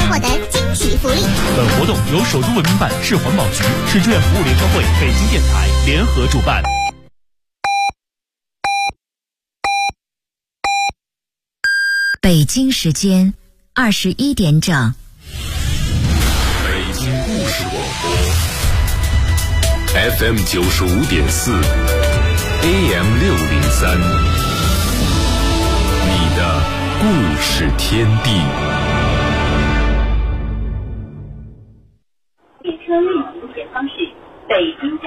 获得惊喜福利。 本活动由首都文明办、市环保局、市志愿服务联合会、北京电台联合主办。 北京时间21点整。 北京故事广播 FM 95.4 AM 603，你的故事天地。 列车运行前方是北京站。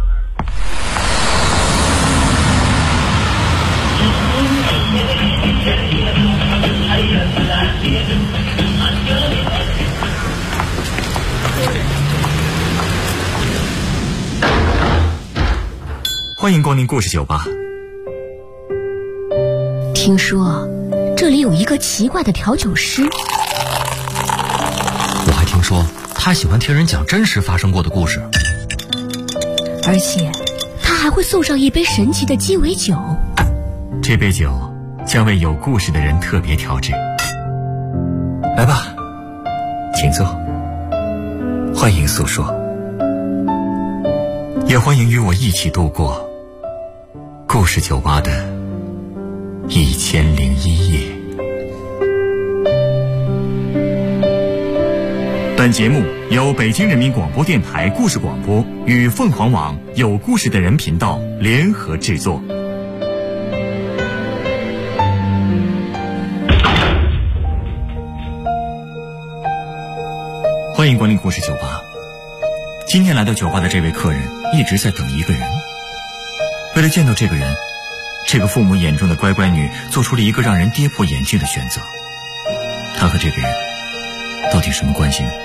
欢迎光临故事酒吧。 听说这里有一个奇怪的调酒师， 我还听说他喜欢听人讲真实发生过的故事， 而且他还会送上一杯神奇的鸡尾酒。 这杯酒将为有故事的人特别调制。来吧，请坐，欢迎诉说，也欢迎与我一起度过故事酒吧的1001夜。本节目由北京人民广播电台故事广播与凤凰网有故事的人频道联合制作。欢迎光临故事酒吧。今天来到酒吧的这位客人一直在等一个人。为了见到这个人，这个父母眼中的乖乖女做出了一个让人跌破眼镜的选择。她和这个人到底什么关系呢？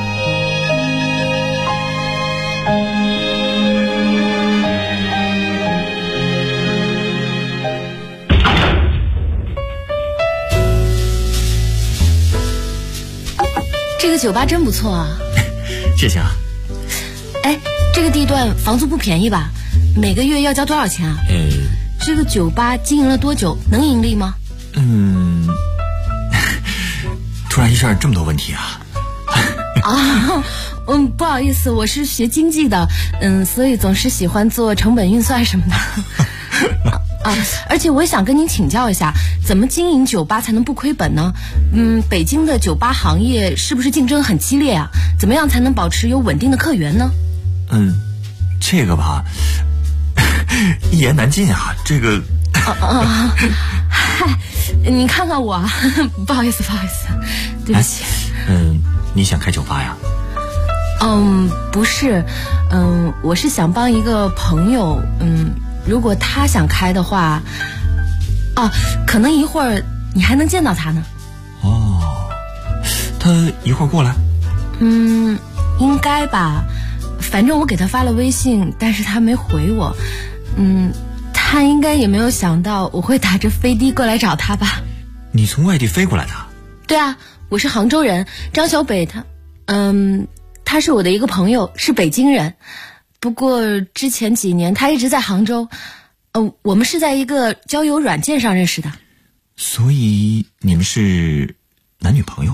这个酒吧真不错啊。 谢谢啊。 哎，这个地段房租不便宜吧？每个月要交多少钱啊？这个酒吧经营了多久？能盈利吗？ 突然一下这么多问题啊。 不好意思，我是学经济的，所以总是喜欢做成本运算什么的。而且我也想跟您请教一下，怎么经营酒吧才能不亏本呢？北京的酒吧行业是不是竞争很激烈啊？怎么样才能保持有稳定的客源呢？ 这个吧，一言难尽啊。这个嗨，你看看我，不好意思，对不起。 你想开酒吧呀？ 不是，我是想帮一个朋友，如果他想开的话，可能一会儿你还能见到他呢。 他一会儿过来？ 应该吧，反正我给他发了微信，但是他没回我。他应该也没有想到我会打着飞的过来找他吧。 你从外地飞过来的？ 对啊，我是杭州人，张小北他是我的一个朋友，是北京人。不过之前几年他一直在杭州，我们是在一个交友软件上认识的。 所以你们是男女朋友？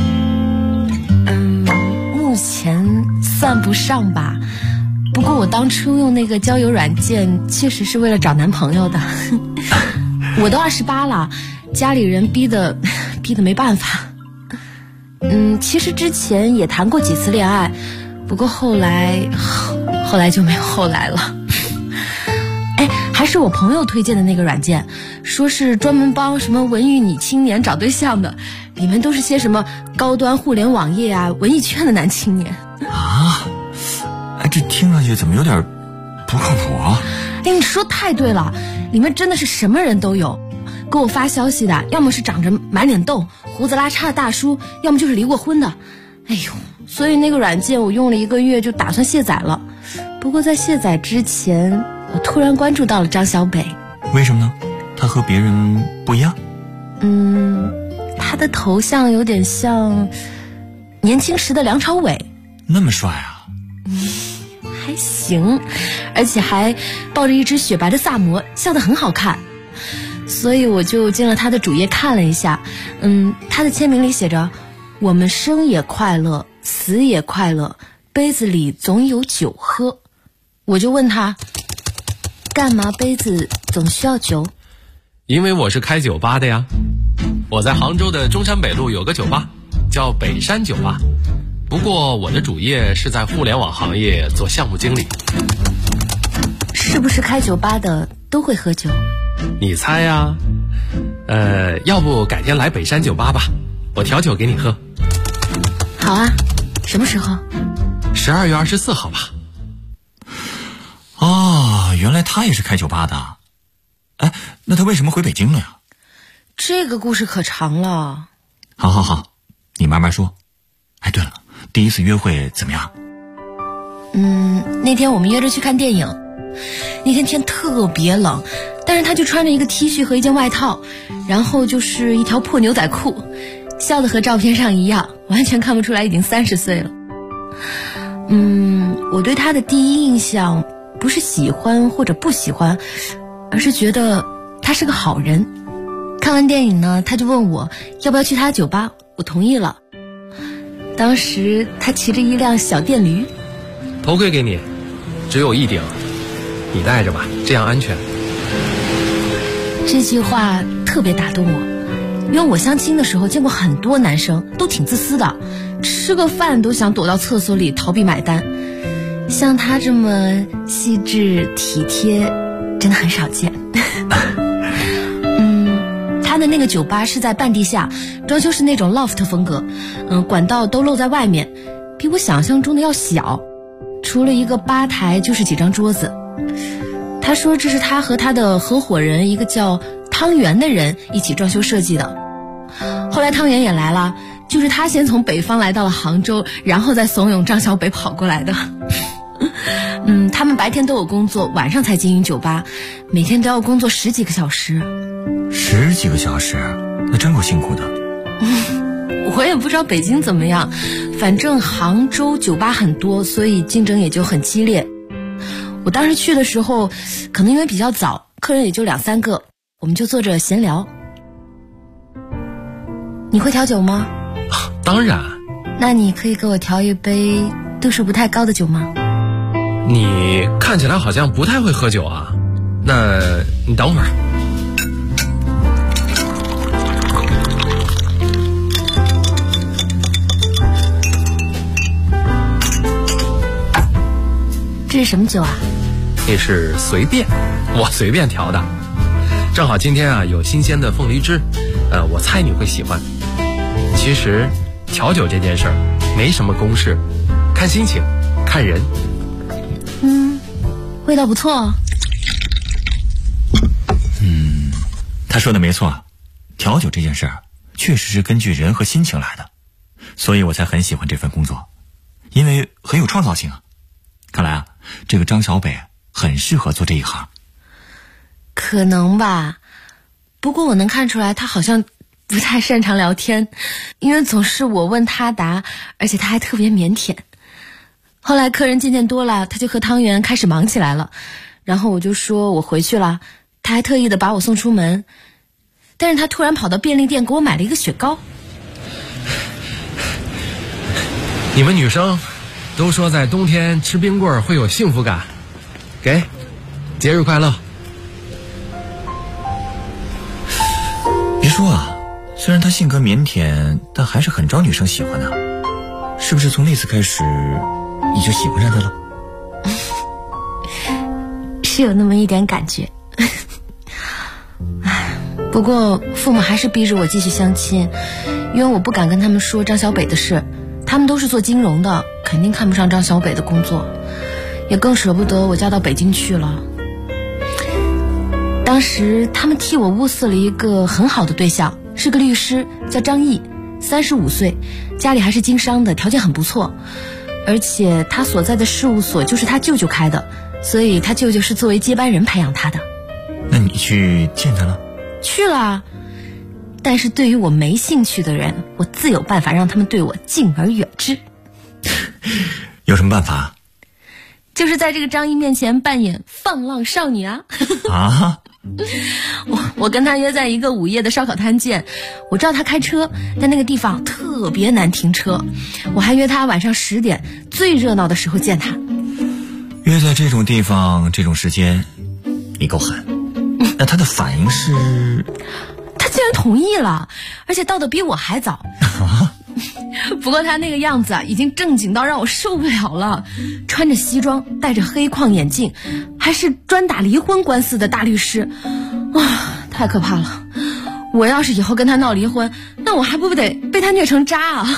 目前算不上吧。不过我当初用那个交友软件确实是为了找男朋友的。我都28了，家里人逼得没办法。其实之前也谈过几次恋爱，不过后来就没有后来了。还是我朋友推荐的那个软件，说是专门帮什么文艺女青年找对象的，里面都是些什么高端互联网业啊、文艺圈的男青年啊。这听上去怎么有点不靠谱啊？ 你说太对了，里面真的是什么人都有。给我发消息的，要么是长着满脸痘、胡子拉碴的大叔，要么就是离过婚的。所以那个软件我用了1个月就打算卸载了。不过在卸载之前，我突然关注到了张小北。 为什么呢？他和别人不一样？ 他的头像有点像年轻时的梁朝伟。 那么帅啊？ 还行，而且还抱着一只雪白的萨摩，笑得很好看。所以我就进了他的主页看了一下，他的签名里写着我们生也快乐，死也快乐，杯子里总有酒喝。我就问他，干嘛杯子总需要酒？ 因为我是开酒吧的呀。我在杭州的中山北路有个酒吧，叫北山酒吧。不过我的主业是在互联网行业做项目经理。 是不是开酒吧的都会喝酒？ 你猜呀？要不改天来北山酒吧吧，我调酒给你喝。 好啊，什么时候 ？12月24号吧。 哦，原来他也是开酒吧的。哎，那他为什么回北京了呀？ 这个故事可长了。 好，你慢慢说。哎，对了，第一次约会怎么样？ 那天我们约着去看电影，那天天特别冷，但是他就穿着一个 T 恤和一件外套，然后就是一条破牛仔裤，笑得和照片上一样，完全看不出来已经30岁了。我对他的第一印象不是喜欢或者不喜欢，而是觉得他是个好人。看完电影呢，他就问我要不要去他的酒吧，我同意了。当时他骑着一辆小电驴。 头盔给你，只有1顶，你戴着吧，这样安全。 这句话特别打动我，因为我相亲的时候见过很多男生都挺自私的，吃个饭都想躲到厕所里逃避买单，像他这么细致体贴真的很少见。他的那个酒吧是在半地下，装修是那种 loft 风格，管道都露在外面，比我想象中的要小，除了一个吧台就是几张桌子。他说这是他和他的合伙人一个叫汤圆的人一起装修设计的。后来汤圆也来了，就是他先从北方来到了杭州，然后再怂恿张小北跑过来的。他们白天都有工作，晚上才经营酒吧，每天都要工作10几个小时。 10几个小时，那真够辛苦的。 我也不知道北京怎么样，反正杭州酒吧很多，所以竞争也就很激烈。我当时去的时候，可能因为比较早，客人也就2、3个，我们就坐着闲聊。你会调酒吗？ 当然。 那你可以给我调一杯度数不太高的酒吗？ 你看起来好像不太会喝酒啊，那你等会儿。 这是什么酒啊？ 这是随便，我随便调的。正好今天啊有新鲜的凤梨汁，我猜你会喜欢。其实调酒这件事儿没什么公式，看心情，看人。 味道不错。 他说的没错，调酒这件事儿确实是根据人和心情来的，所以我才很喜欢这份工作，因为很有创造性啊。看来啊，这个张小北很适合做这一行。 可能吧，不过我能看出来他好像不太擅长聊天，因为总是我问他答，而且他还特别腼腆。后来客人渐渐多了，他就和汤圆开始忙起来了，然后我就说我回去了，他还特意的把我送出门，但是他突然跑到便利店给我买了一个雪糕。 你们女生都说在冬天吃冰棍会有幸福感，给，节日快乐。 别说啊，虽然他性格腼腆，但还是很招女生喜欢的。是不是从那次开始你就喜欢上他了？ 是有那么一点感觉。不过父母还是逼着我继续相亲，因为我不敢跟他们说张小北的事，他们都是做金融的，肯定看不上张小北的工作，也更舍不得我嫁到北京去了。当时他们替我物色了一个很好的对象，是个律师，叫张毅，35岁，家里还是经商的，条件很不错，而且他所在的事务所就是他舅舅开的，所以他舅舅是作为接班人培养他的。 那你去见他了？ 去了，但是对于我没兴趣的人，我自有办法让他们对我敬而远之。 有什么办法？ 就是在这个张毅面前扮演放浪少女啊。 啊， 我跟他约在一个午夜的烧烤摊见，我知道他开车，但那个地方特别难停车。我还约他晚上10点最热闹的时候见他。 约在这种地方这种时间，你够狠。那他的反应是？ 他竟然同意了，而且到的比我还早。不过他那个样子啊，已经正经到让我受不了了。穿着西装，戴着黑框眼镜，还是专打离婚官司的大律师，太可怕了。我要是以后跟他闹离婚，那我还不得被他虐成渣啊？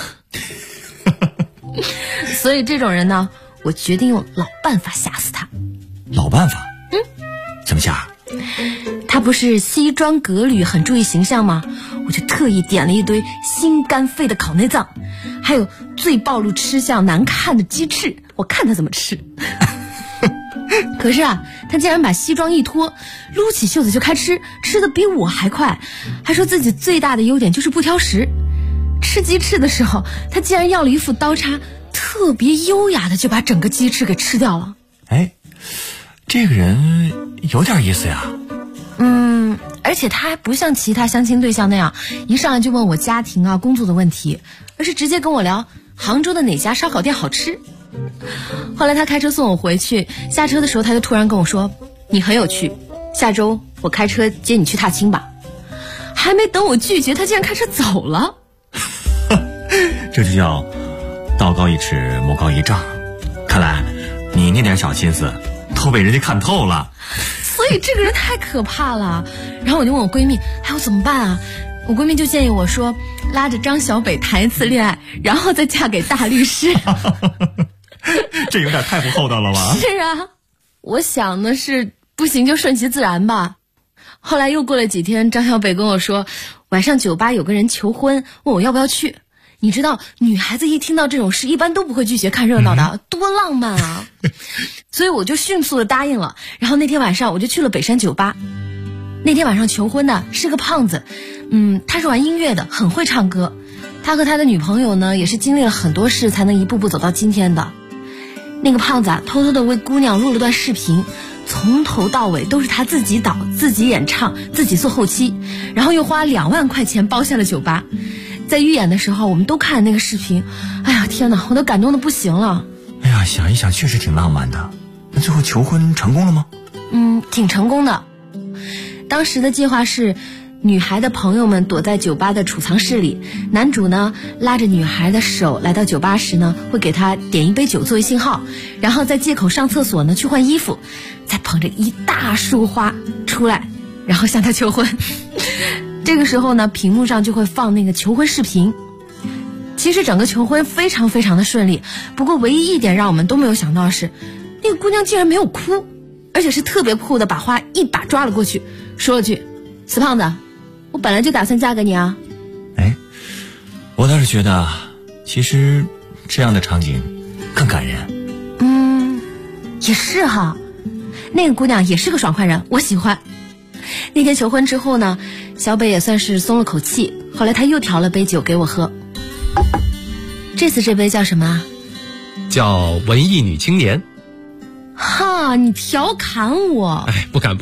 所以这种人呢，我决定用老办法吓死他。 老办法？怎么吓？ 他不是西装革履很注意形象吗？我就特意点了一堆心肝肺的烤内脏，还有最暴露吃相难看的鸡翅，我看他怎么吃。可是啊，他竟然把西装一脱，撸起袖子就开吃，吃得比我还快，还说自己最大的优点就是不挑食。吃鸡翅的时候，他竟然要了一副刀叉，特别优雅的就把整个鸡翅给吃掉了。 这个人有点意思呀。 而且他还不像其他相亲对象那样一上来就问我家庭啊工作的问题，而是直接跟我聊杭州的哪家烧烤店好吃。后来他开车送我回去，下车的时候他就突然跟我说，你很有趣，下周我开车接你去踏青吧。还没等我拒绝，他竟然开车走了。 这就叫道高一尺魔高一丈，看来你那点小心思都被人家看透了。 所以这个人太可怕了。然后我就问我闺蜜，我怎么办啊？我闺蜜就建议我说，拉着张小北谈一次恋爱，然后再嫁给大律师。 这有点太不厚道了吧？ 是啊，我想的是不行就顺其自然吧。后来又过了几天，张小北跟我说，晚上酒吧有个人求婚，问我要不要去。你知道女孩子一听到这种事一般都不会拒绝看热闹的，多浪漫啊。所以我就迅速的答应了。然后那天晚上我就去了北山酒吧。那天晚上求婚的是个胖子，他是玩音乐的，很会唱歌。他和他的女朋友呢，也是经历了很多事才能一步步走到今天的。那个胖子啊，偷偷的为姑娘录了段视频，从头到尾都是他自己导、自己演唱、自己做后期，然后又花2万块钱包下了酒吧。在预演的时候，我们都看了那个视频，哎呀天哪，我都感动的不行了。 哎呀，想一想确实挺浪漫的。那最后求婚成功了吗？ 挺成功的。当时的计划是，女孩的朋友们躲在酒吧的储藏室里，男主呢拉着女孩的手来到酒吧时呢，会给她点一杯酒作为信号，然后再借口上厕所呢去换衣服，再捧着一大束花出来，然后向她求婚。这个时候呢，屏幕上就会放那个求婚视频。其实整个求婚非常非常的顺利，不过唯一一点让我们都没有想到的是，那个姑娘竟然没有哭，而且是特别酷的把花一把抓了过去，说了句，死胖子，我本来就打算嫁给你啊。 我倒是觉得其实这样的场景更感人。 也是哈，那个姑娘也是个爽快人，我喜欢。那天求婚之后呢，小北也算是松了口气，后来他又调了杯酒给我喝。这次这杯叫什么？ 叫文艺女青年。 哈，你调侃我？ 不敢。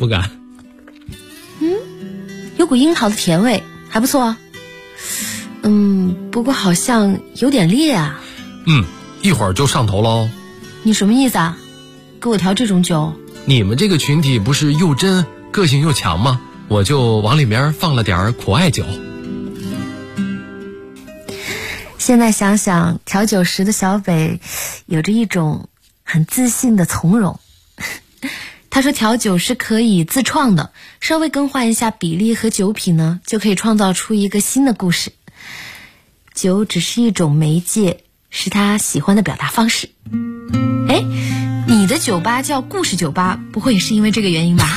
有股樱桃的甜味，还不错啊。不过好像有点烈啊。 一会儿就上头喽。 你什么意思啊？给我调这种酒？ 你们这个群体不是又真个性又强吗？我就往里面放了点苦艾酒。 现在想想，调酒时的小北有着一种很自信的从容。他说调酒是可以自创的，稍微更换一下比例和酒品呢，就可以创造出一个新的故事。酒只是一种媒介，是他喜欢的表达方式。你的酒吧叫故事酒吧，不会也是因为这个原因吧？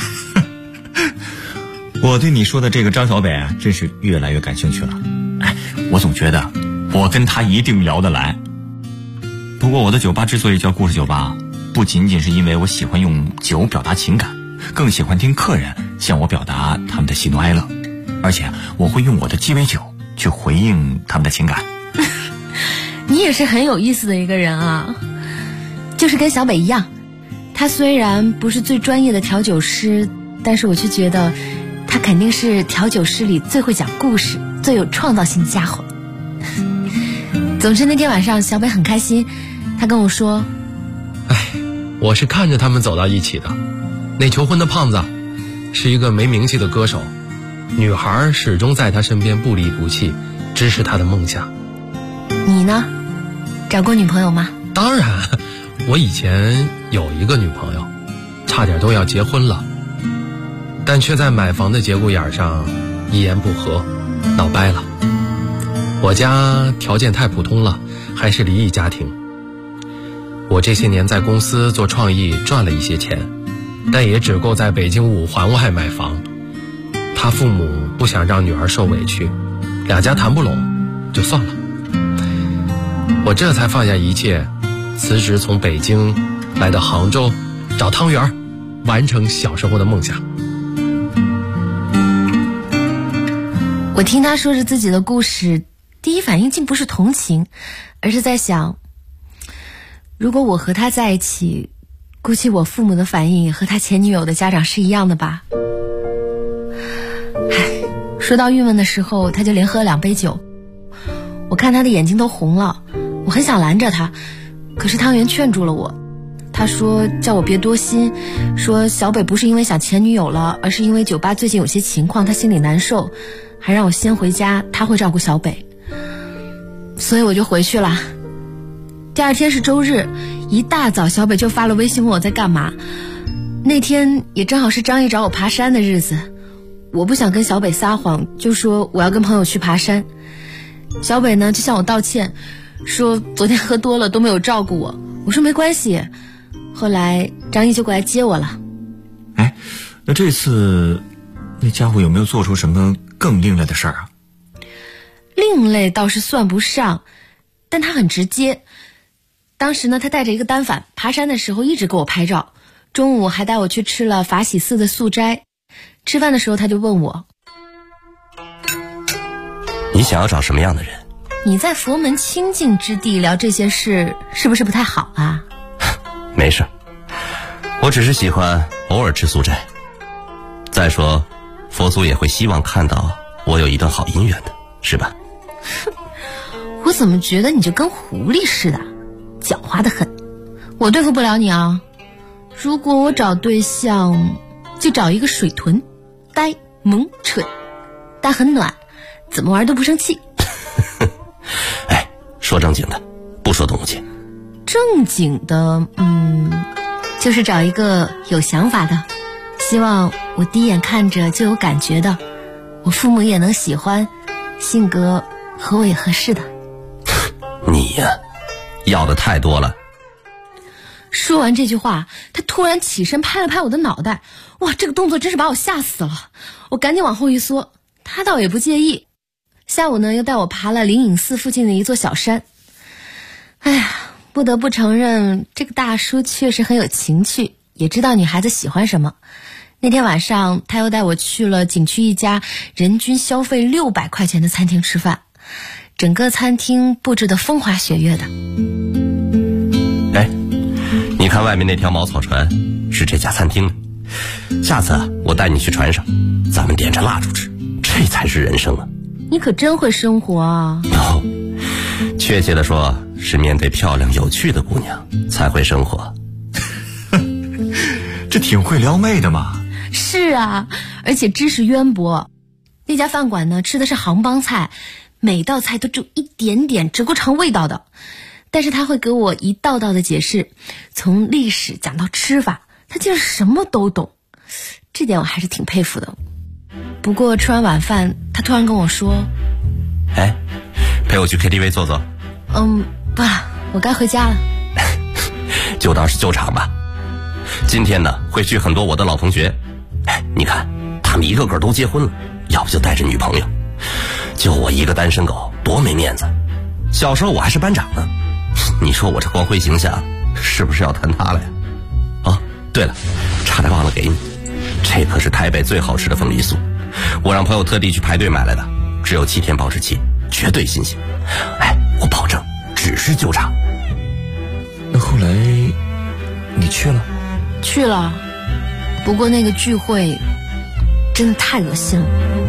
我对你说的这个张小北啊，真是越来越感兴趣了。我总觉得我跟他一定聊得来。不过我的酒吧之所以叫故事酒吧，不仅仅是因为我喜欢用酒表达情感，更喜欢听客人向我表达他们的喜怒哀乐，而且我会用我的鸡尾酒去回应他们的情感。 你也是很有意思的一个人啊，就是跟小北一样，他虽然不是最专业的调酒师， 但是我却觉得他肯定是调酒师里最会讲故事、最有创造性的家伙。总之那天晚上小北很开心，他跟我说， 我是看着他们走到一起的。那求婚的胖子是一个没名气的歌手，女孩始终在他身边不离不弃，支持他的梦想。 你呢？找过女朋友吗？ 当然，我以前有一个女朋友，差点都要结婚了，但却在买房的节骨眼上一言不合闹掰了。我家条件太普通了，还是离异家庭。我这些年在公司做创意赚了一些钱，但也只够在北京5环外买房。他父母不想让女儿受委屈，两家谈不拢，就算了。我这才放下一切，辞职从北京来到杭州找汤圆，完成小时候的梦想。 我听他说着自己的故事，第一反应竟不是同情，而是在想，如果我和他在一起，估计我父母的反应也和他前女友的家长是一样的吧。说到郁闷的时候，他就连喝2杯酒。我看他的眼睛都红了，我很想拦着他，可是汤圆劝住了我。他说叫我别多心，说小北不是因为想前女友了，而是因为酒吧最近有些情况，他心里难受，还让我先回家，他会照顾小北。所以我就回去了。第二天是周日，一大早小北就发了微信问我在干嘛。那天也正好是张毅找我爬山的日子，我不想跟小北撒谎，就说我要跟朋友去爬山。小北呢就向我道歉，说昨天喝多了都没有照顾我。我说没关系。后来张毅就过来接我了。 那这次那家伙有没有做出什么更另类的事儿啊？ 另类倒是算不上，但他很直接。当时呢，他带着一个单反，爬山的时候一直给我拍照，中午还带我去吃了法喜寺的素斋。吃饭的时候他就问我， 你想要找什么样的人？ 你在佛门清净之地聊这些事是不是不太好啊？ 没事，我只是喜欢偶尔吃素斋。再说佛祖也会希望看到我有一段好姻缘的，是吧？ 我怎么觉得你就跟狐狸似的，狡猾得很。我对付不了你啊。如果我找对象，就找一个水豚，呆萌蠢，但很暖，怎么玩都不生气。 说正经的，不说动物情。 正经的，就是找一个有想法的，希望我第一眼看着就有感觉的，我父母也能喜欢，性格和我也合适的。 你呀，要的太多了。 说完这句话，他突然起身拍了拍我的脑袋，哇，这个动作真是把我吓死了。我赶紧往后一缩，他倒也不介意。下午呢，又带我爬了灵隐寺附近的一座小山。哎呀，不得不承认，这个大叔确实很有情趣，也知道女孩子喜欢什么。那天晚上，他又带我去了景区一家人均消费600块钱的餐厅吃饭，整个餐厅布置得风花雪月的。 你看外面那条茅草船是这家餐厅的，下次我带你去船上，咱们点着蜡烛吃，这才是人生啊。 你可真会生活啊。 确切的说，是面对漂亮有趣的姑娘才会生活。 这挺会撩妹的嘛。 是啊，而且知识渊博。那家饭馆呢，吃的是杭帮菜，每道菜都只有一点点直过肠味道的，但是他会给我一道道的解释，从历史讲到吃法，他竟然什么都懂，这点我还是挺佩服的。不过吃完晚饭，他突然跟我说， 陪我去 KTV 坐坐。 爸，我该回家了。 就当是救场吧。今天呢，会去很多我的老同学，你看他们一个个都结婚了，要不就带着女朋友，就我一个单身狗，多没面子。小时候我还是班长呢，你说我这光辉形象是不是要坍塌了呀？对了，差点忘了给你，这可是台北最好吃的凤梨酥，我让朋友特地去排队买来的，只有7天保质期，绝对新鲜。我保证只是救场。 那后来你去了？ 去了，不过那个聚会真的太恶心了。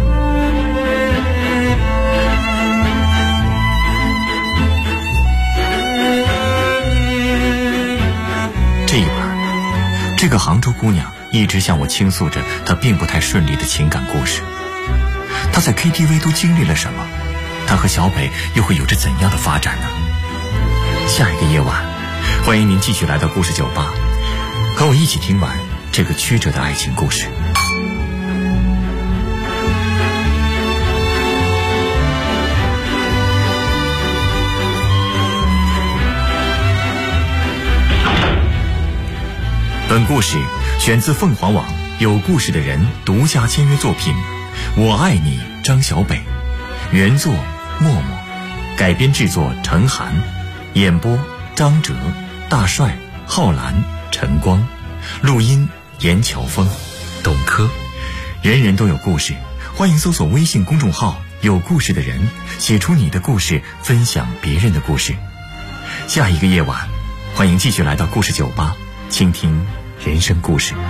这一晚，这个杭州姑娘一直向我倾诉着她并不太顺利的情感故事。她在 KTV 都经历了什么？她和小北又会有着怎样的发展呢？下一个夜晚，欢迎您继续来到故事酒吧，和我一起听完这个曲折的爱情故事。本故事选自凤凰网有故事的人独家签约作品《我爱你》张小北，原作默默，改编制作陈寒，演播张哲、大帅、浩然、陈光，录音严乔峰、董珂。人人都有故事，欢迎搜索微信公众号有故事的人，写出你的故事，分享别人的故事。下一个夜晚，欢迎继续来到故事酒吧，倾听人生故事。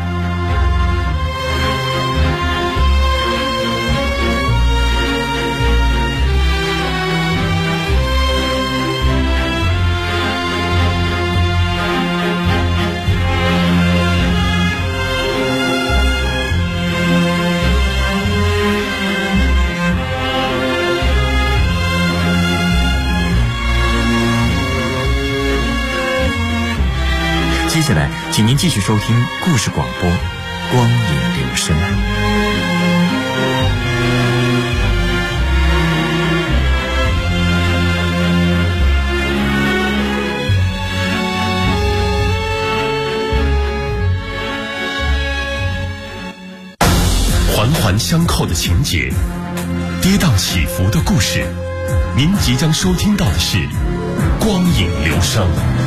接下来请您继续收听故事广播光影留声。 环环相扣的情节，跌宕起伏的故事，您即将收听到的是光影留声。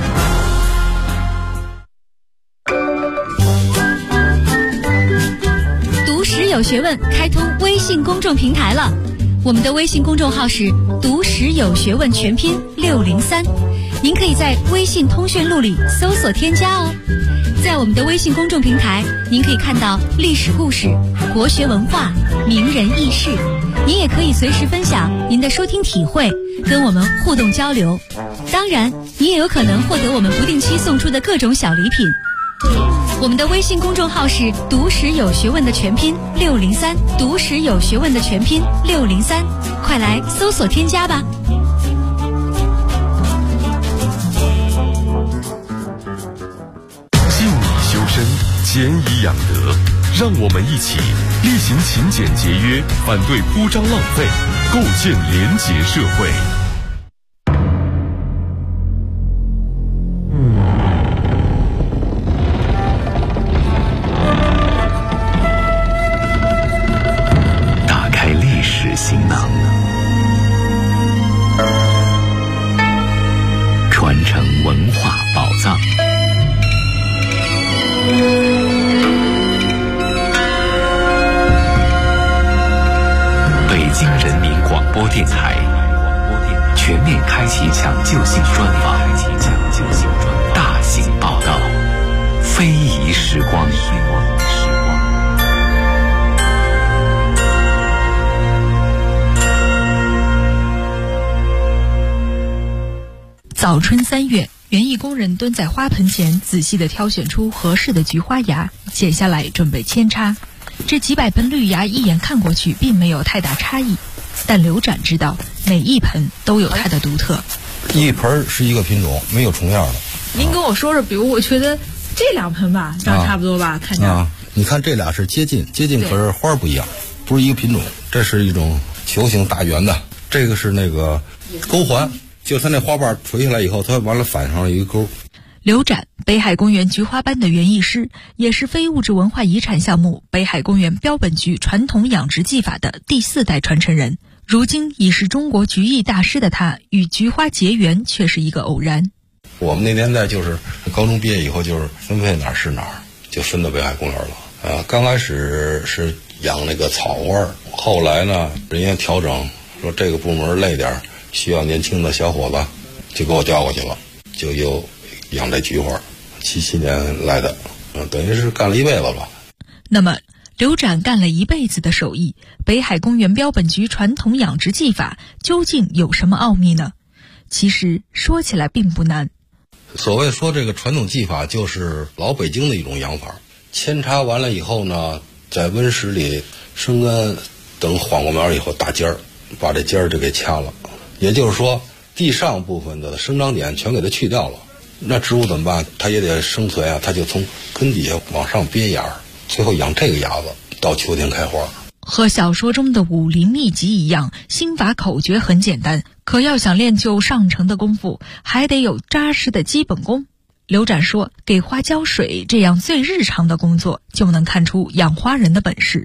有学问开通微信公众平台了，我们的微信公众号是读史有学问全拼603，您可以在微信通讯录里搜索添加哦。在我们的微信公众平台，您可以看到历史故事、国学文化、名人轶事，您也可以随时分享您的收听体会，跟我们互动交流。当然，你也有可能获得我们不定期送出的各种小礼品。我们的微信公众号是读史有学问的全拼603，读史有学问的全拼603，快来搜索添加吧。 敬以修身，俭以养德，让我们一起力行勤俭节约，反对铺张浪费，构建廉洁社会。 行囊，传承文化宝藏。北京人民广播电台全面开启抢救性专访，大型报道，非遗时光。 早春3月，园艺工人蹲在花盆前，仔细地挑选出合适的菊花芽，剪下来准备扦插。这几百盆绿芽一眼看过去并没有太大差异，但刘展知道每一盆都有它的独特。 一盆是一个品种，没有重样的。 您跟我说说，比如我觉得这2盆吧，长差不多吧，看着。 你看这俩是接近，可是花不一样，不是一个品种。这是一种球形大圆的，这个是那个钩环。就它那花瓣垂下来以后，它完了反上了一个钩。 刘展，北海公园菊花班的园艺师，也是非物质文化遗产项目北海公园标本菊传统养殖技法的第4代传承人。如今已是中国菊艺大师的他，与菊花结缘却是一个偶然。 我们那年代就是高中毕业以后，就是分配哪儿是哪儿，就分到北海公园了。刚开始是养那个草花，后来呢，人家调整说这个部门累点，需要年轻的小伙子，就给我调过去了，就又养这菊花。77年来的，等于是干了一辈子了。 那么刘展干了一辈子的手艺，北海公园标本局传统养殖技法究竟有什么奥秘呢？其实说起来并不难。 所谓说这个传统技法，就是老北京的一种养法。扦插完了以后呢，在温室里生根，等缓过苗以后打尖儿，把这尖儿就给掐了。也就是说，地上部分的生长点全给它去掉了。那植物怎么办？它也得生存啊，它就从根底下往上憋芽，最后养这个芽子，到秋天开花。 和小说中的武林秘籍一样，心法口诀很简单，可要想练就上乘的功夫，还得有扎实的基本功。刘展说，给花浇水这样最日常的工作，就能看出养花人的本事。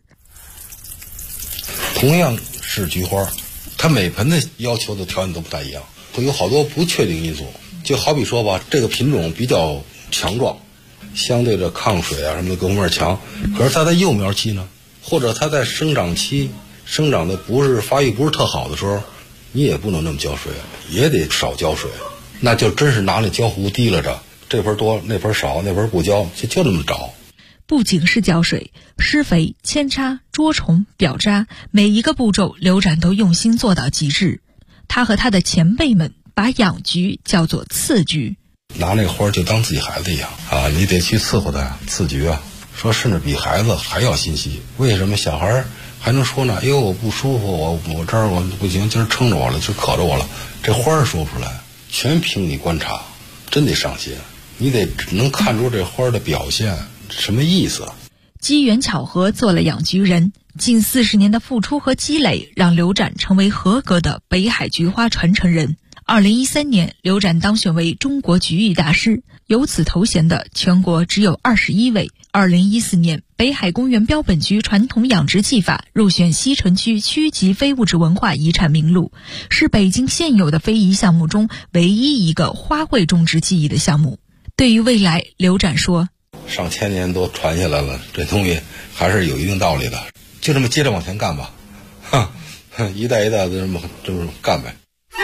同样是菊花，它每盆的要求的条件都不太一样，会有好多不确定因素。就好比说吧，这个品种比较强壮，相对的抗水啊什么的各方面强，可是它在幼苗期呢，或者它在生长期生长的发育不是特好的时候，你也不能那么浇水，也得少浇水，那就真是拿那浇壶提拉着，这盆多那盆少，那盆不浇，就那么着。 不仅是浇水，施肥、扦插、捉虫、表渣，每一个步骤刘展都用心做到极致。他和他的前辈们把养菊叫做次菊， 拿那个花就当自己孩子一样啊，你得去伺候它呀，次菊啊，说甚至比孩子还要心细。为什么小孩还能说呢？因为我不舒服，我这儿我不行，今儿撑着我了，就渴着我了。这花说不出来，全凭你观察，真得上心，你得能看出这花的表现什么意思。 机缘巧合做了养菊人，近40年的付出和积累，让刘展成为合格的北海菊花传承人。2013年，刘展当选为中国菊艺大师，有此头衔的全国只有21位。2014年，北海公园标本局传统养殖技法入选西城区区级非物质文化遗产名录，是北京现有的非遗项目中唯一一个花卉种植技艺的项目。对于未来，刘展说， 上千年都传下来了，这东西还是有一定道理的，就这么接着往前干吧，一代一代的这么干呗。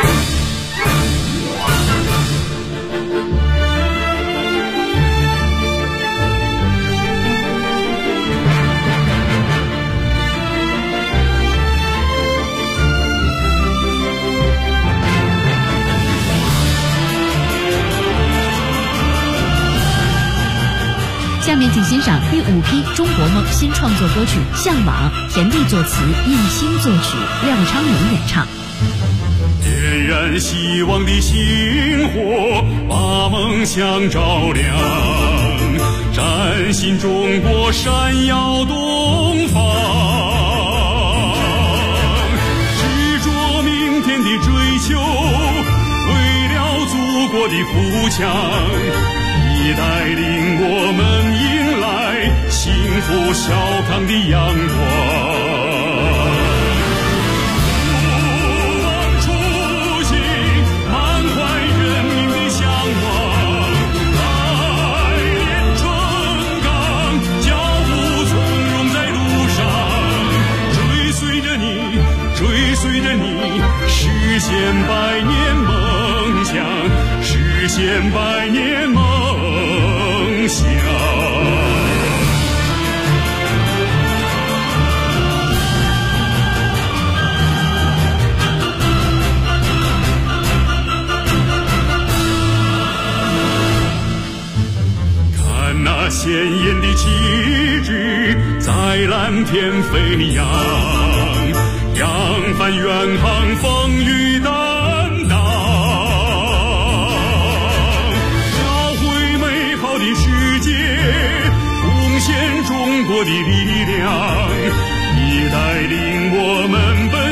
下面请欣赏第5批中国梦新创作歌曲《向往》，田地作词，应兴作曲，廖昌永演唱。 点燃希望的星火，把梦想照亮，崭新中国闪耀东方，执着明天的追求，为了祖国的富强，你带领我们迎来幸福小康的阳光。不忘初心，满怀人民的向往，来年春岗，脚步从容在路上，追随着你，实现百年梦想，实现百年梦想。看那鲜艳的旗帜在蓝天飞扬，扬帆远航，风雨担当，描绘美好的世界，贡献中国的力量，你带领我们